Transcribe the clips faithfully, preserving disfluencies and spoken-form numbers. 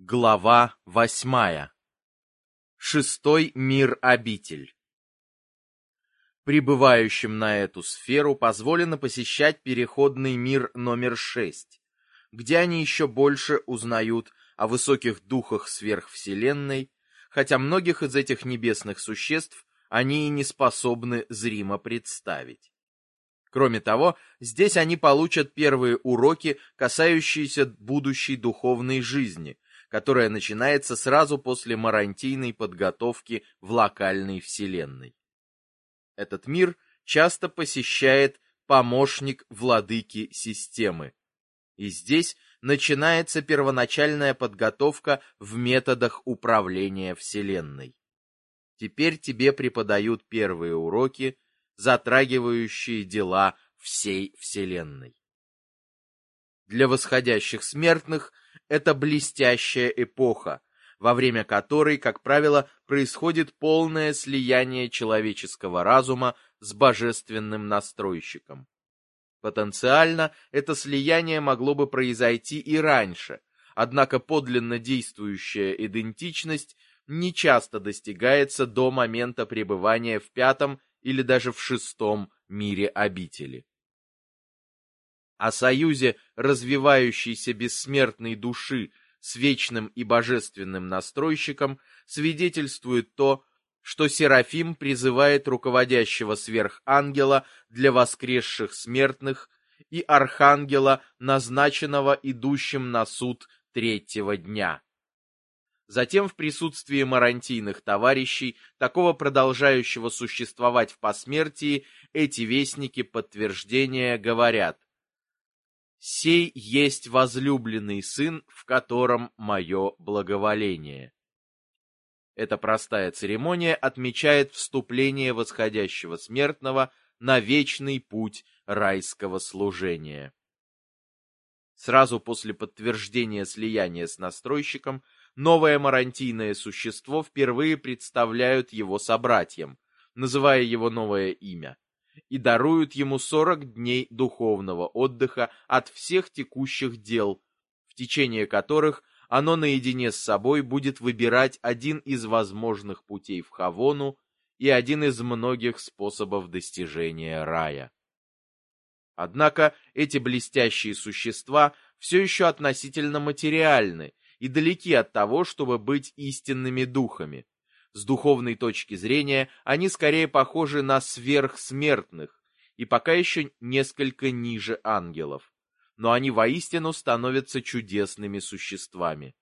Глава восьмая. Шестой мир-обитель. Прибывающим на эту сферу позволено посещать переходный мир номер шесть, где они еще больше узнают о высоких духах сверхвселенной, хотя многих из этих небесных существ они и не способны зримо представить. Кроме того, здесь они получат первые уроки, касающиеся будущей духовной жизни, которая начинается сразу после марантийной подготовки в локальной вселенной. Этот мир часто посещает помощник владыки системы, и здесь начинается первоначальная подготовка в методах управления вселенной. Теперь тебе преподают первые уроки, затрагивающие дела всей вселенной. Для восходящих смертных это блестящая эпоха, во время которой, как правило, происходит полное слияние человеческого разума с божественным настройщиком. Потенциально это слияние могло бы произойти и раньше, однако подлинно действующая идентичность не часто достигается до момента пребывания в пятом или даже в шестом мире обители. О союзе развивающейся бессмертной души с вечным и божественным настройщиком свидетельствует то, что Серафим призывает руководящего сверхангела для воскресших смертных и архангела, назначенного идущим на суд третьего дня. Затем в присутствии марантийных товарищей, такого продолжающего существовать в посмертии, эти вестники подтверждения говорят: «Сей есть возлюбленный сын, в котором мое благоволение». Эта простая церемония отмечает вступление восходящего смертного на вечный путь райского служения. Сразу после подтверждения слияния с настройщиком, новое марантийное существо впервые представляют его собратьям, называя его новое имя, и даруют ему сорок дней духовного отдыха от всех текущих дел, в течение которых оно наедине с собой будет выбирать один из возможных путей в Хавону и один из многих способов достижения рая. Однако эти блестящие существа все еще относительно материальны и далеки от того, чтобы быть истинными духами. С духовной точки зрения они скорее похожи на сверхсмертных и пока еще несколько ниже ангелов, но они воистину становятся чудесными существами.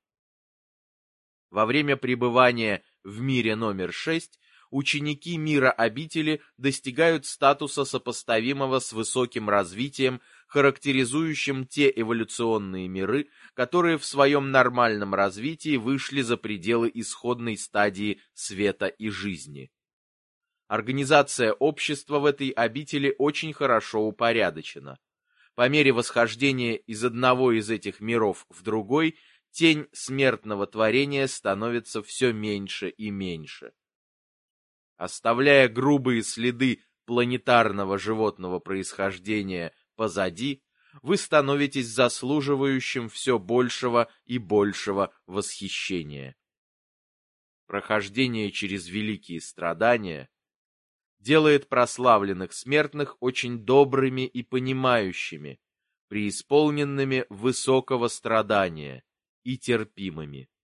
Во время пребывания в мире номер шесть ученики мира обители достигают статуса, сопоставимого с высоким развитием, характеризующим те эволюционные миры, которые в своем нормальном развитии вышли за пределы исходной стадии света и жизни. Организация общества в этой обители очень хорошо упорядочена. По мере восхождения из одного из этих миров в другой, тень смертного творения становится все меньше и меньше. Оставляя грубые следы планетарного животного происхождения позади, вы становитесь заслуживающим все большего и большего восхищения. Прохождение через великие страдания делает прославленных смертных очень добрыми и понимающими, преисполненными высокого страдания и терпимыми.